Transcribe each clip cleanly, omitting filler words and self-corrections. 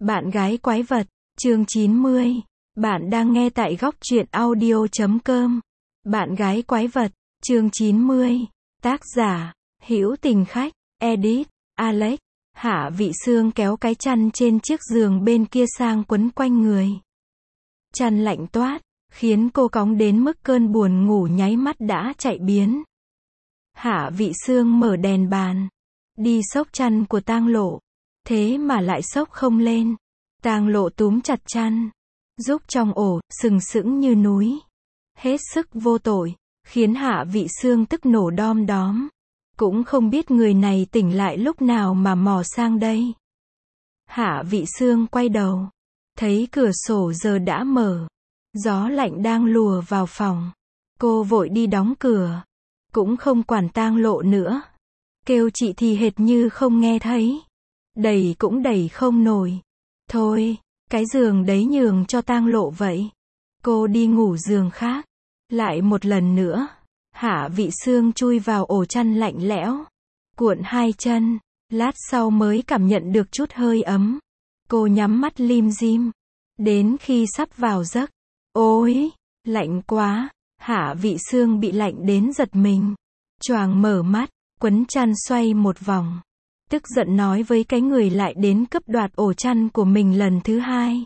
Bạn gái quái vật, chương 90. Bạn đang nghe tại góc truyện audio.com. Bạn gái quái vật, chương 90. Tác giả, Hữu Tình Khách, edit, Alex. Hạ Vị Sương kéo cái chăn trên chiếc giường bên kia sang quấn quanh người. Chăn lạnh toát, khiến cô cóng đến mức cơn buồn ngủ nháy mắt đã chạy biến. Hạ Vị Sương mở đèn bàn, đi xốc chăn của Tang Lộ. Thế mà lại xốc không lên. Tang Lộ túm chặt chăn, rúc trong ổ, sừng sững như núi. Hết sức vô tội, khiến Hạ Vị Sương tức nổ đom đóm. Cũng không biết người này tỉnh lại lúc nào mà mò sang đây. Hạ Vị Sương quay đầu, thấy cửa sổ giờ đã mở. Gió lạnh đang lùa vào phòng. Cô vội đi đóng cửa, cũng không quản Tang Lộ nữa. Kêu chị thì hệt như không nghe thấy. Đẩy cũng đẩy không nổi. Thôi, cái giường đấy nhường cho Tang Lộ vậy. Cô đi ngủ giường khác. Lại một lần nữa, Hạ Vị Sương chui vào ổ chăn lạnh lẽo, cuộn hai chân, lát sau mới cảm nhận được chút hơi ấm. Cô nhắm mắt lim dim, đến khi sắp vào giấc. Ôi, lạnh quá, Hạ Vị Sương bị lạnh đến giật mình. Choàng mở mắt, quấn chăn xoay một vòng. Tức giận nói với cái người lại đến cướp đoạt ổ chăn của mình lần thứ hai.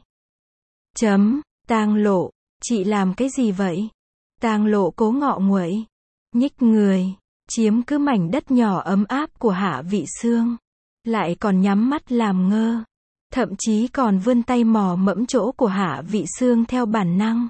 Tang Lộ, chị làm cái gì vậy? Tang Lộ cố ngọ nguậy, nhích người, chiếm cứ mảnh đất nhỏ ấm áp của Hạ Vị Sương. Lại còn nhắm mắt làm ngơ. Thậm chí còn vươn tay mò mẫm chỗ của Hạ Vị Sương theo bản năng.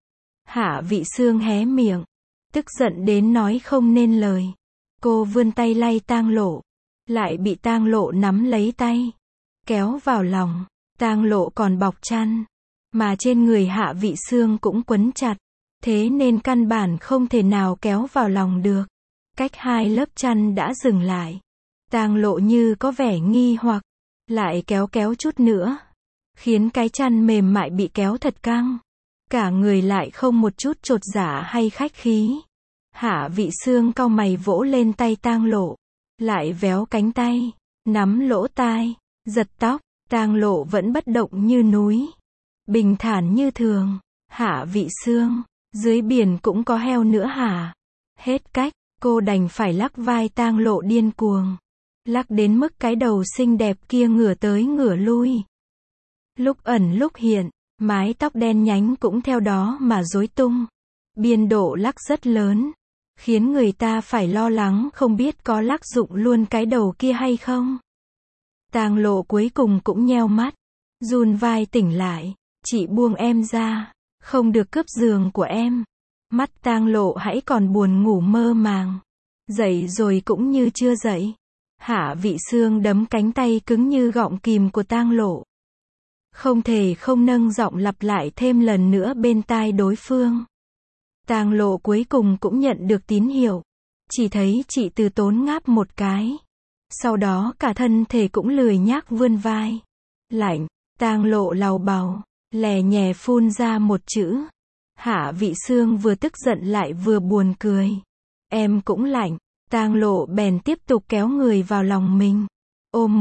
Hạ Vị Sương hé miệng, tức giận đến nói không nên lời. Cô vươn tay lay Tang Lộ, lại bị Tang Lộ nắm lấy tay, kéo vào lòng. Tang Lộ còn bọc chăn, mà trên người Hạ Vị Sương cũng quấn chặt, thế nên căn bản không thể nào kéo vào lòng được. Cách hai lớp chăn đã dừng lại. Tang Lộ như có vẻ nghi hoặc, lại kéo chút nữa, khiến cái chăn mềm mại bị kéo thật căng. Cả người lại không một chút chột dạ hay khách khí. Hạ Vị Sương cau mày vỗ lên tay Tang Lộ, lại véo cánh tay, nắm lỗ tai, giật tóc. Tang Lộ vẫn bất động như núi, bình thản như thường. Hạ Vị Sương, dưới biển cũng có heo nữa hả? Hết cách, cô đành phải lắc vai Tang Lộ điên cuồng, lắc đến mức cái đầu xinh đẹp kia ngửa tới ngửa lui. Lúc ẩn lúc hiện, mái tóc đen nhánh cũng theo đó mà rối tung. Biên độ lắc rất lớn, khiến người ta phải lo lắng không biết có lắc dụng luôn cái đầu kia hay không. Tang Lộ cuối cùng cũng nheo mắt, run vai tỉnh lại. Chị buông em ra, không được cướp giường của em. Mắt Tang Lộ hãy còn buồn ngủ mơ màng. Dậy rồi cũng như chưa dậy. Hạ Vị Sương đấm cánh tay cứng như gọng kìm của Tang Lộ. Không thể không nâng giọng lặp lại thêm lần nữa bên tai đối phương. Tang Lộ cuối cùng cũng nhận được tín hiệu. Chỉ thấy chị từ tốn ngáp một cái. Sau đó cả thân thể cũng lười nhác vươn vai. Lạnh. Tang Lộ làu bàu, lè nhè phun ra một chữ. Hạ Vị Sương vừa tức giận lại vừa buồn cười. Em cũng lạnh. Tang Lộ bèn tiếp tục kéo người vào lòng mình. Ôm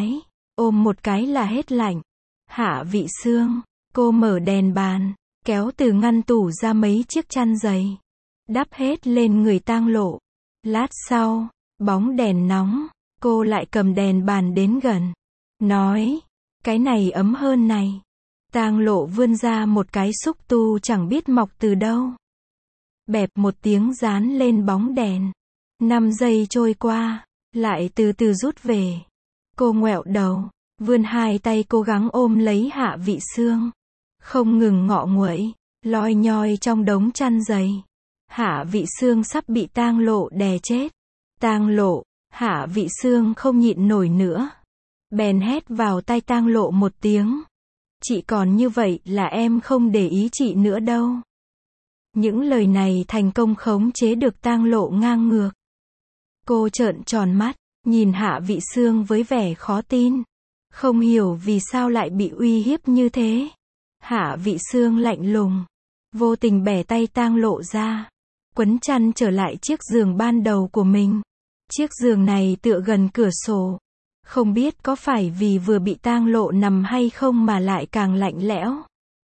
một cái là hết lạnh. Hạ Vị Sương, cô mở đèn bàn, kéo từ ngăn tủ ra mấy chiếc chăn dày, đắp hết lên người Tang Lộ. Lát sau, bóng đèn nóng, cô lại cầm đèn bàn đến gần, nói, cái này ấm hơn này. Tang Lộ vươn ra một cái xúc tu chẳng biết mọc từ đâu. Bẹp một tiếng dán lên bóng đèn. 5 giây trôi qua, lại từ từ rút về. Cô ngoẹo đầu, vươn hai tay cố gắng ôm lấy Hạ Vị Sương, không ngừng ngọ nguậy, loi nhoi trong đống chăn dày. Hạ Vị Sương sắp bị Tang Lộ đè chết. Tang Lộ, Hạ Vị Sương không nhịn nổi nữa, bèn hét vào tai Tang Lộ một tiếng. Chị còn như vậy là em không để ý chị nữa đâu. Những lời này thành công khống chế được Tang Lộ ngang ngược. Cô trợn tròn mắt, nhìn Hạ Vị Sương với vẻ khó tin. Không hiểu vì sao lại bị uy hiếp như thế. Hạ Vị Sương lạnh lùng, vô tình bẻ tay Tang Lộ ra, quấn chăn trở lại chiếc giường ban đầu của mình. Chiếc giường này tựa gần cửa sổ, Không biết có phải vì vừa bị tang lộ nằm hay không mà lại càng lạnh lẽo.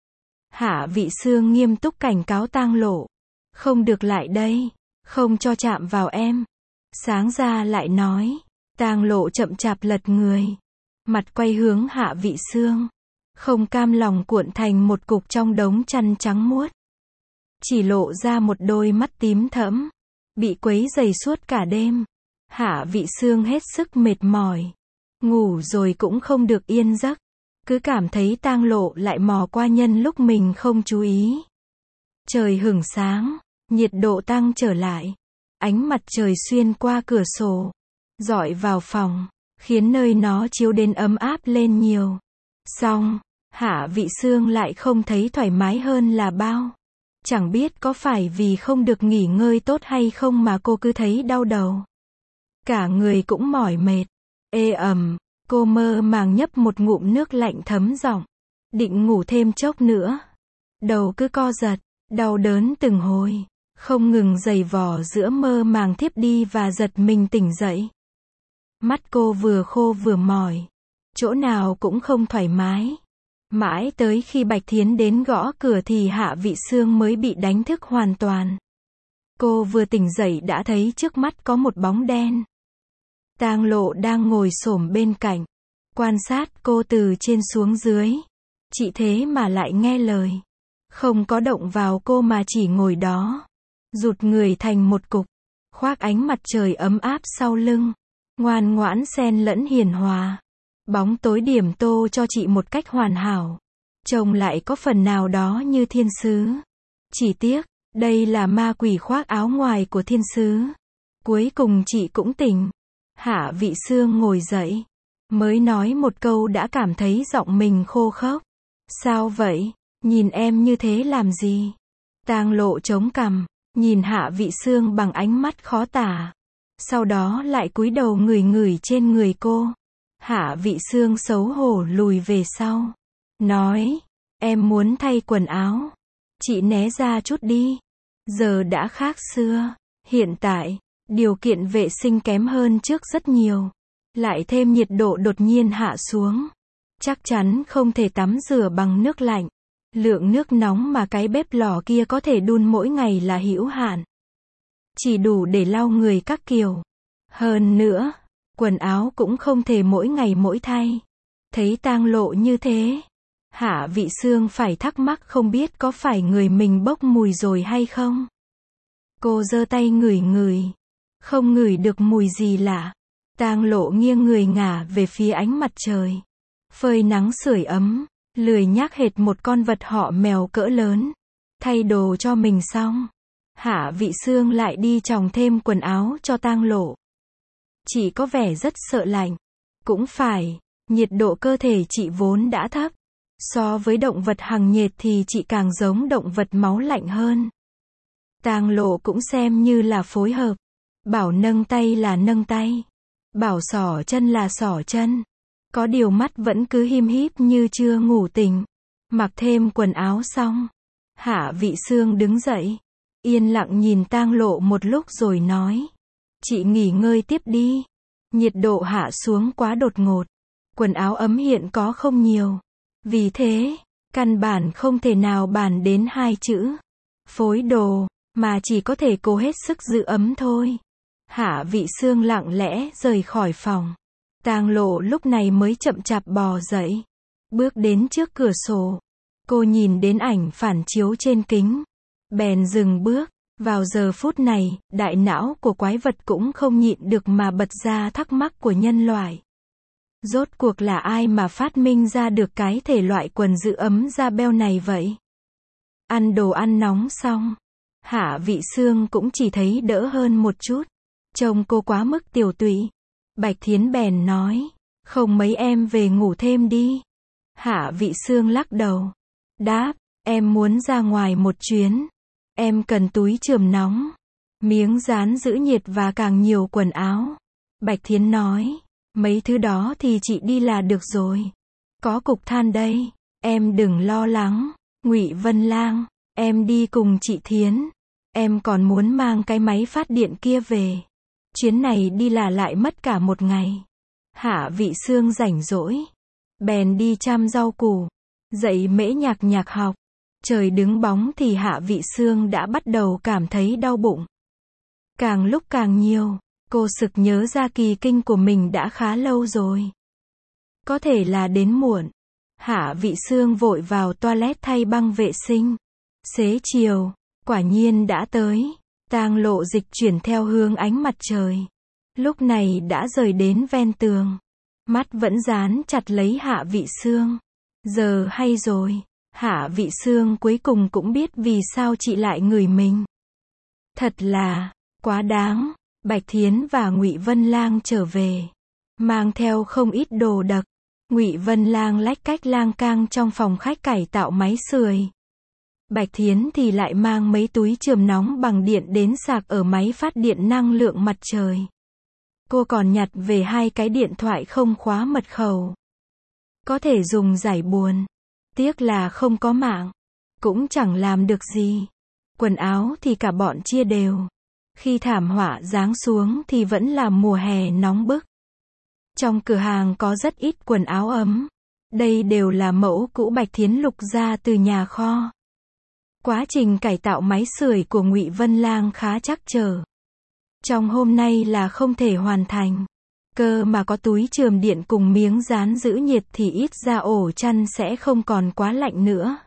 Hạ Vị Sương nghiêm túc cảnh cáo tang lộ. Không được lại đây. Không cho chạm vào em. Sáng ra lại nói. Tang lộ chậm chạp lật người. Mặt quay hướng Hạ Vị Sương. Không cam lòng cuộn thành một cục trong đống chăn trắng muốt. Chỉ lộ ra một đôi mắt tím thẫm. Bị quấy rầy suốt cả đêm. Hạ Vị Sương hết sức mệt mỏi. Ngủ rồi cũng không được yên giấc. Cứ cảm thấy tang lộ lại mò qua nhân lúc mình không chú ý. Trời hửng sáng. Nhiệt độ tăng trở lại. Ánh mặt trời xuyên qua cửa sổ. Rọi vào phòng. Khiến nơi nó chiếu đến ấm áp lên nhiều. Xong, Hạ Vị Sương lại không thấy thoải mái hơn là bao. Chẳng biết có phải vì không được nghỉ ngơi tốt hay không mà cô cứ thấy đau đầu. Cả người cũng mỏi mệt. Ê ẩm, cô mơ màng nhấp một ngụm nước lạnh thấm giọng. Định ngủ thêm chốc nữa. Đầu cứ co giật, đau đớn từng hồi. Không ngừng giày vò giữa mơ màng thiếp đi và giật mình tỉnh dậy. Mắt cô vừa khô vừa mỏi. Chỗ nào cũng không thoải mái. Mãi tới khi Bạch Thiến đến gõ cửa thì Hạ Vị Sương mới bị đánh thức hoàn toàn. Cô vừa tỉnh dậy đã thấy trước mắt có một bóng đen. Tang lộ đang ngồi xổm bên cạnh. Quan sát cô từ trên xuống dưới. Chị thế mà lại nghe lời. Không có động vào cô mà chỉ ngồi đó. Rụt người thành một cục. Khoác ánh mặt trời ấm áp sau lưng. Ngoan ngoãn xen lẫn hiền hòa. Bóng tối điểm tô cho chị một cách hoàn hảo. Trông lại có phần nào đó như thiên sứ. Chỉ tiếc, đây là ma quỷ khoác áo ngoài của thiên sứ. Cuối cùng chị cũng tỉnh. Hạ Vị Sương ngồi dậy. Mới nói một câu đã cảm thấy giọng mình khô khốc. Sao vậy? Nhìn em như thế làm gì? Tang lộ chống cằm. Nhìn Hạ Vị Sương bằng ánh mắt khó tả. Sau đó lại cúi đầu ngửi ngửi trên người cô. Hạ Vị Sương xấu hổ lùi về sau. Nói, em muốn thay quần áo. Chị né ra chút đi. Giờ đã khác xưa. Hiện tại, điều kiện vệ sinh kém hơn trước rất nhiều. Lại thêm nhiệt độ đột nhiên hạ xuống. Chắc chắn không thể tắm rửa bằng nước lạnh. Lượng nước nóng mà cái bếp lò kia có thể đun mỗi ngày là hữu hạn. Chỉ đủ để lau người các kiểu. Hơn nữa, quần áo cũng không thể mỗi ngày mỗi thay. Thấy tang lộ như thế, Hạ Vị Sương phải thắc mắc không biết có phải người mình bốc mùi rồi hay không. Cô giơ tay ngửi ngửi. Không ngửi được mùi gì lạ. Tang lộ nghiêng người ngả về phía ánh mặt trời. Phơi nắng sưởi ấm. Lười nhác hệt một con vật họ mèo cỡ lớn. Thay đồ cho mình xong. Hạ Vị Sương lại đi chòng thêm quần áo cho tang lộ. Chị có vẻ rất sợ lạnh. Cũng phải, nhiệt độ cơ thể chị vốn đã thấp. So với động vật hằng nhiệt thì chị càng giống động vật máu lạnh hơn. Tang lộ cũng xem như là phối hợp. Bảo nâng tay là nâng tay. Bảo xỏ chân là xỏ chân. Có điều mắt vẫn cứ him híp như chưa ngủ tỉnh. Mặc thêm quần áo xong. Hạ Vị Sương đứng dậy. Yên lặng nhìn tang lộ một lúc rồi nói. Chị nghỉ ngơi tiếp đi. Nhiệt độ hạ xuống quá đột ngột. Quần áo ấm hiện có không nhiều. Vì thế, căn bản không thể nào bàn đến hai chữ. Phối đồ, mà chỉ có thể cố hết sức giữ ấm thôi. Hạ Vị Sương lặng lẽ rời khỏi phòng. Tang lộ lúc này mới chậm chạp bò dậy. Bước đến trước cửa sổ. Cô nhìn đến ảnh phản chiếu trên kính. Bèn dừng bước. Vào giờ phút này, đại não của quái vật cũng không nhịn được mà bật ra thắc mắc của nhân loại. Rốt cuộc là ai mà phát minh ra được cái thể loại quần giữ ấm da beo này vậy? Ăn đồ ăn nóng xong. Hạ Vị Sương cũng chỉ thấy đỡ hơn một chút. Trông cô quá mức tiểu tụy. Bạch Thiến bèn nói. Không mấy em về ngủ thêm đi. Hạ Vị Sương lắc đầu. Đáp, em muốn ra ngoài một chuyến. Em cần túi chườm nóng, miếng dán giữ nhiệt và càng nhiều quần áo. Bạch Thiến nói, mấy thứ đó thì chị đi là được rồi. Có cục than đây, em đừng lo lắng. Ngụy Vân Lang, em đi cùng chị Thiến. Em còn muốn mang cái máy phát điện kia về. Chuyến này đi là lại mất cả một ngày. Hạ Vị Xương rảnh rỗi, bèn đi chăm rau củ, dạy Mễ Nhạc Nhạc học. Trời đứng bóng thì Hạ Vị Xương đã bắt đầu cảm thấy đau bụng. Càng lúc càng nhiều, cô sực nhớ ra kỳ kinh của mình đã khá lâu rồi. Có thể là đến muộn. Hạ Vị Xương vội vào toilet thay băng vệ sinh. Xế chiều, quả nhiên đã tới. Tang Lộ dịch chuyển theo hướng ánh mặt trời. Lúc này đã rời đến ven tường. Mắt vẫn dán chặt lấy Hạ Vị Xương. Giờ hay rồi, Hạ Vị Xương cuối cùng cũng biết vì sao chị lại ngửi mình. Thật là quá đáng. Bạch Thiến và Ngụy Vân Lang trở về, mang theo không ít đồ đạc. Ngụy Vân Lang lách cách lang cang trong phòng khách cải tạo máy sưởi. Bạch Thiến thì lại mang mấy túi chườm nóng bằng điện đến sạc ở máy phát điện năng lượng mặt trời. Cô còn nhặt về 2 cái điện thoại không khóa mật khẩu. Có thể dùng giải buồn. Tiếc là không có mạng. Cũng chẳng làm được gì. Quần áo thì cả bọn chia đều. Khi thảm họa giáng xuống thì vẫn là mùa hè nóng bức. Trong cửa hàng có rất ít quần áo ấm. Đây đều là mẫu cũ Bạch Thiến lục ra từ nhà kho. Quá trình cải tạo máy sưởi của Ngụy Vân Lang khá trắc trở. Trong hôm nay là không thể hoàn thành. Cơ mà có túi chườm điện cùng miếng dán giữ nhiệt thì ít ra ổ chăn sẽ không còn quá lạnh nữa.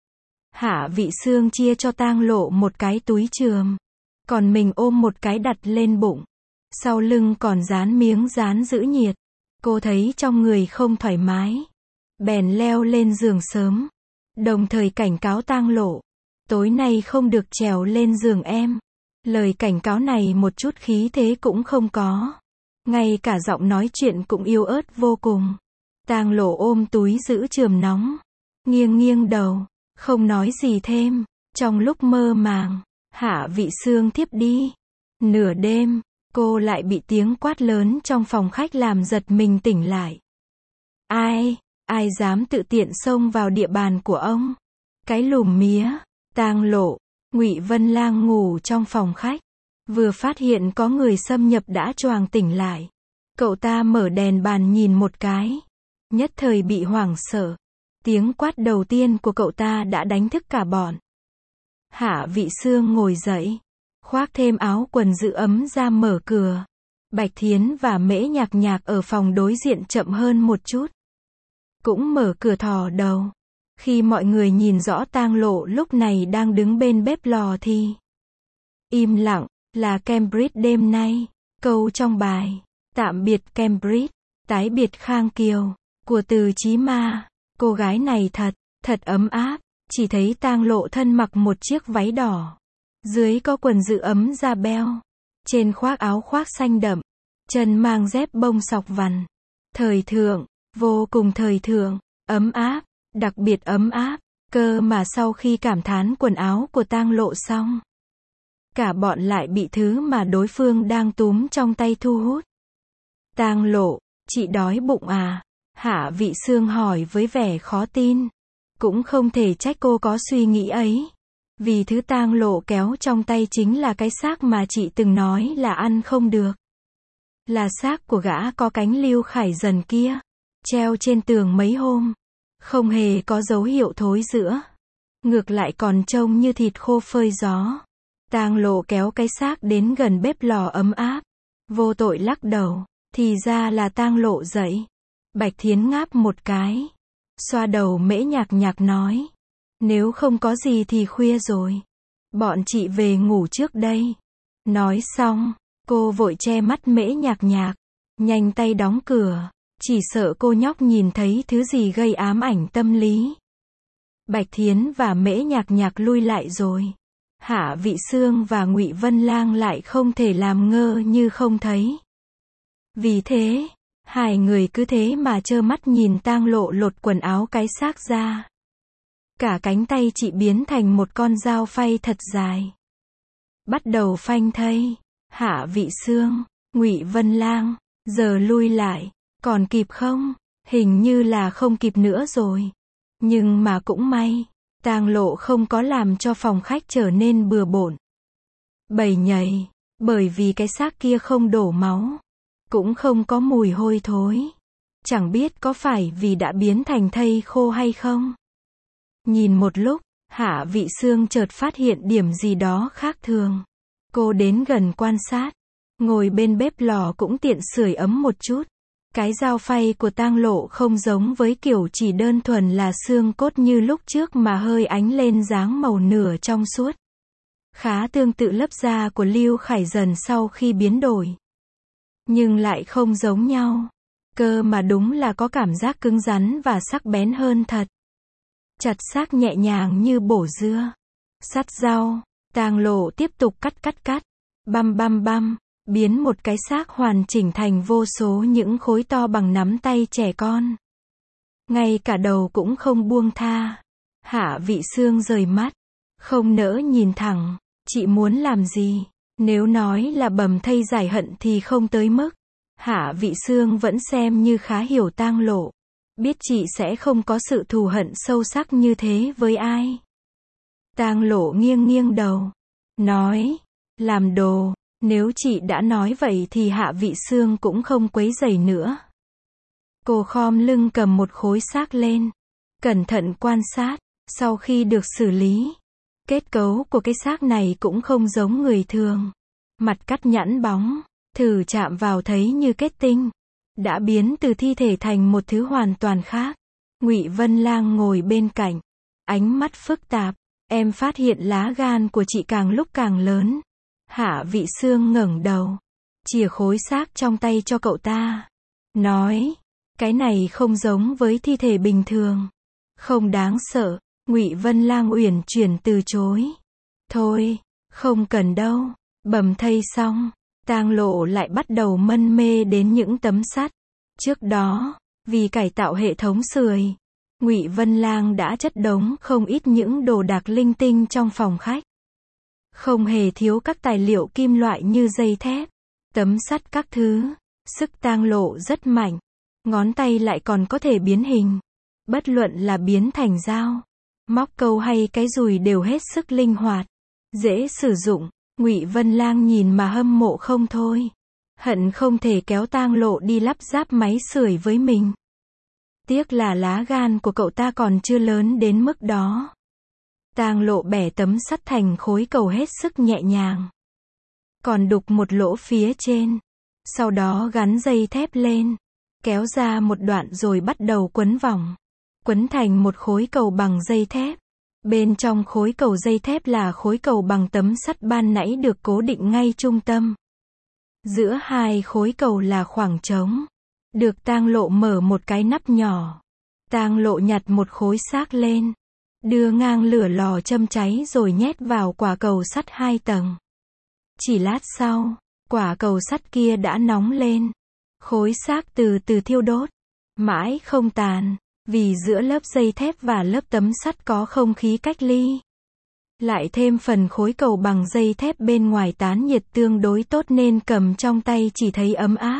Hạ Vị Xương chia cho Tang Lộ một cái túi chườm. Còn mình ôm một cái đặt lên bụng. Sau lưng còn dán miếng dán giữ nhiệt. Cô thấy trong người không thoải mái. Bèn leo lên giường sớm. Đồng thời cảnh cáo Tang Lộ. Tối nay không được trèo lên giường em. Lời cảnh cáo này một chút khí thế cũng không có. Ngay cả giọng nói chuyện cũng yếu ớt vô cùng. Tang Lộ ôm túi giữ chườm nóng. Nghiêng nghiêng đầu. Không nói gì thêm. Trong lúc mơ màng, Hạ Vị Xương thiếp đi. Nửa đêm, cô lại bị tiếng quát lớn trong phòng khách làm giật mình tỉnh lại. Ai dám tự tiện xông vào địa bàn của ông? Cái lùm mía. Tang Lộ, Ngụy Vân Lang ngủ trong phòng khách. Vừa phát hiện có người xâm nhập đã choàng tỉnh lại. Cậu ta mở đèn bàn nhìn một cái. Nhất thời bị hoảng sợ. Tiếng quát đầu tiên của cậu ta đã đánh thức cả bọn. Hạ Vị Xương ngồi dậy. Khoác thêm áo quần giữ ấm ra mở cửa. Bạch Thiến và Mễ Nhạc Nhạc ở phòng đối diện chậm hơn một chút. Cũng mở cửa thò đầu. Khi mọi người nhìn rõ Tang Lộ lúc này đang đứng bên bếp lò thì im lặng, là Cambridge đêm nay. Câu trong bài, tạm biệt Cambridge, tái biệt Khang Kiều, của Từ Chí Ma. Cô gái này thật ấm áp. Chỉ thấy Tang Lộ thân mặc một chiếc váy đỏ. Dưới có quần giữ ấm da beo. Trên khoác áo khoác xanh đậm. Chân mang dép bông sọc vằn. Thời thượng, vô cùng thời thượng, ấm áp, đặc biệt ấm áp. Cơ mà sau khi cảm thán quần áo của Tang Lộ xong, cả bọn lại bị thứ mà đối phương đang túm trong tay thu hút. Tang Lộ, chị đói bụng à? Hạ Vị Xương hỏi với vẻ khó tin. Cũng không thể trách cô có suy nghĩ ấy. Vì thứ Tang Lộ kéo trong tay chính là cái xác mà chị từng nói là ăn không được. Là xác của gã có cánh Lưu Khải Dần kia. Treo trên tường mấy hôm. Không hề có dấu hiệu thối rữa. Ngược lại còn trông như thịt khô phơi gió. Tang Lộ kéo cái xác đến gần bếp lò ấm áp. Vô tội lắc đầu. Thì ra là Tang Lộ dậy. Bạch Thiến ngáp một cái. Xoa đầu Mễ Nhạc Nhạc nói. Nếu không có gì thì khuya rồi. Bọn chị về ngủ trước đây. Nói xong, cô vội che mắt Mễ Nhạc Nhạc. Nhanh tay đóng cửa. Chỉ sợ cô nhóc nhìn thấy thứ gì gây ám ảnh tâm lý. Bạch Thiến và Mễ Nhạc Nhạc lui lại rồi. Hạ Vị Xương và Ngụy Vân Lang lại không thể làm ngơ như không thấy. Vì thế, hai người cứ thế mà trơ mắt nhìn Tang Lộ lột quần áo cái xác ra. Cả cánh tay chị biến thành một con dao phay thật dài. Bắt đầu phanh thây. Hạ Vị Xương, Ngụy Vân Lang, giờ lui lại, còn kịp không? Hình như là không kịp nữa rồi. Nhưng mà cũng may, Tang Lộ không có làm cho phòng khách trở nên bừa bộn. Bầy nhầy, bởi vì cái xác kia không đổ máu. cũng không có mùi hôi thối. Chẳng biết có phải vì đã biến thành thây khô hay không. Nhìn một lúc, Hạ Vị Xương chợt phát hiện điểm gì đó khác thường. Cô đến gần quan sát, ngồi bên bếp lò cũng tiện sưởi ấm một chút. Cái dao phay của Tang Lộ không giống với kiểu chỉ đơn thuần là xương cốt như lúc trước mà hơi ánh lên dáng màu nửa trong suốt. Khá tương tự lớp da của Lưu Khải Dần sau khi biến đổi. Nhưng lại không giống nhau. Cơ mà đúng là có cảm giác cứng rắn và sắc bén hơn thật. Chặt xác nhẹ nhàng như bổ dưa. Sắt rau, Tang Lộ tiếp tục cắt. Băm, biến một cái xác hoàn chỉnh thành vô số những khối to bằng nắm tay trẻ con. Ngay cả đầu cũng không buông tha. Hạ Vị Xương rời mắt, không nỡ nhìn thẳng. Chị muốn làm gì? Nếu nói là bầm thây giải hận thì không tới mức. Hạ Vị Xương vẫn xem như khá hiểu Tang Lộ. Biết chị sẽ không có sự thù hận sâu sắc như thế với ai. Tang Lộ nghiêng đầu. Nói, làm đồ, nếu chị đã nói vậy thì Hạ Vị Xương cũng không quấy rầy nữa. Cô khom lưng cầm một khối xác lên. Cẩn thận quan sát, sau khi được xử lý. Kết cấu của cái xác này cũng không giống người thường. Mặt cắt nhẵn bóng, thử chạm vào thấy như kết tinh. Đã biến từ thi thể thành một thứ hoàn toàn khác. Ngụy Vân Lang ngồi bên cạnh, ánh mắt phức tạp. Em phát hiện lá gan của chị càng lúc càng lớn. Hạ Vị Xương ngẩng đầu, chìa khối xác trong tay cho cậu ta. Nói, cái này không giống với thi thể bình thường. Không đáng sợ. Ngụy Vân Lang uyển chuyển từ chối. Thôi, không cần đâu. Bầm thây xong, Tang Lộ lại bắt đầu mân mê đến những tấm sắt. Trước đó, vì cải tạo hệ thống sưởi, Ngụy Vân Lang đã chất đống không ít những đồ đạc linh tinh trong phòng khách. Không hề thiếu các tài liệu kim loại như dây thép, tấm sắt các thứ. Sức Tang Lộ rất mạnh. Ngón tay lại còn có thể biến hình. Bất luận là biến thành dao, móc câu hay cái dùi đều hết sức linh hoạt, dễ sử dụng. Ngụy Vân Lang nhìn mà hâm mộ không thôi. Hận không thể kéo Tang Lộ đi lắp ráp máy sưởi với mình. Tiếc là lá gan của cậu ta còn chưa lớn đến mức đó. Tang Lộ bẻ tấm sắt thành khối cầu hết sức nhẹ nhàng. Còn đục một lỗ phía trên. Sau đó gắn dây thép lên. Kéo ra một đoạn rồi bắt đầu quấn vòng. Quấn thành một khối cầu bằng dây thép. Bên trong khối cầu dây thép là khối cầu bằng tấm sắt ban nãy được cố định ngay trung tâm. Giữa hai khối cầu là khoảng trống. Được Tang Lộ mở một cái nắp nhỏ. Tang Lộ nhặt một khối xác lên. Đưa ngang lửa lò châm cháy rồi nhét vào quả cầu sắt 2 tầng. Chỉ lát sau, quả cầu sắt kia đã nóng lên. Khối xác từ từ thiêu đốt. Mãi không tàn. Vì giữa lớp dây thép và lớp tấm sắt có không khí cách ly. Lại thêm phần khối cầu bằng dây thép bên ngoài tán nhiệt tương đối tốt nên cầm trong tay chỉ thấy ấm áp.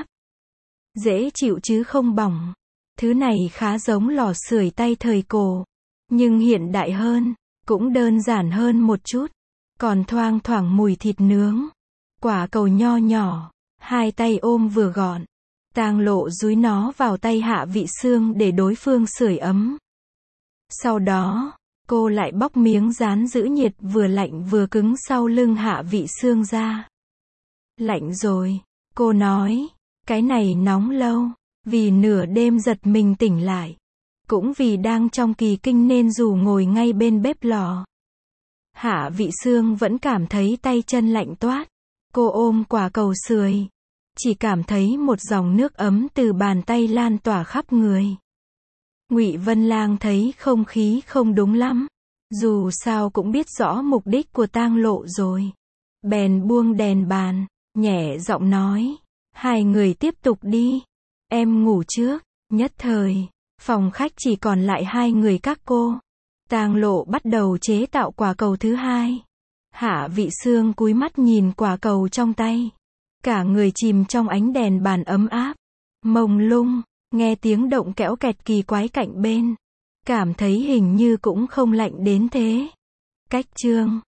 Dễ chịu chứ không bỏng. Thứ này khá giống lò sưởi tay thời cổ. Nhưng hiện đại hơn, cũng đơn giản hơn một chút. Còn thoang thoảng mùi thịt nướng. Quả cầu nho nhỏ, 2 tay ôm vừa gọn. Tang Lộ dúi nó vào tay Hạ Vị Xương để đối phương sưởi ấm. Sau đó, cô lại bóc miếng dán giữ nhiệt vừa lạnh vừa cứng sau lưng Hạ Vị Xương ra. Lạnh rồi, cô nói, cái này nóng lâu, vì nửa đêm giật mình tỉnh lại. Cũng vì đang trong kỳ kinh nên dù ngồi ngay bên bếp lò. Hạ Vị Xương vẫn cảm thấy tay chân lạnh toát. Cô ôm quả cầu sưởi. Chỉ cảm thấy một dòng nước ấm từ bàn tay lan tỏa khắp người. Ngụy Vân Lang thấy không khí không đúng lắm. Dù sao cũng biết rõ mục đích của Tang Lộ rồi. Bèn buông đèn bàn, nhẹ giọng nói. 2 người tiếp tục đi. Em ngủ trước. Nhất thời, phòng khách chỉ còn lại 2 người các cô. Tang Lộ bắt đầu chế tạo quả cầu thứ 2. Hạ Vị Xương cúi mắt nhìn quả cầu trong tay. Cả người chìm trong ánh đèn bàn ấm áp. Mông lung, nghe tiếng động kẽo kẹt kỳ quái cạnh bên. Cảm thấy hình như cũng không lạnh đến thế. Cách chương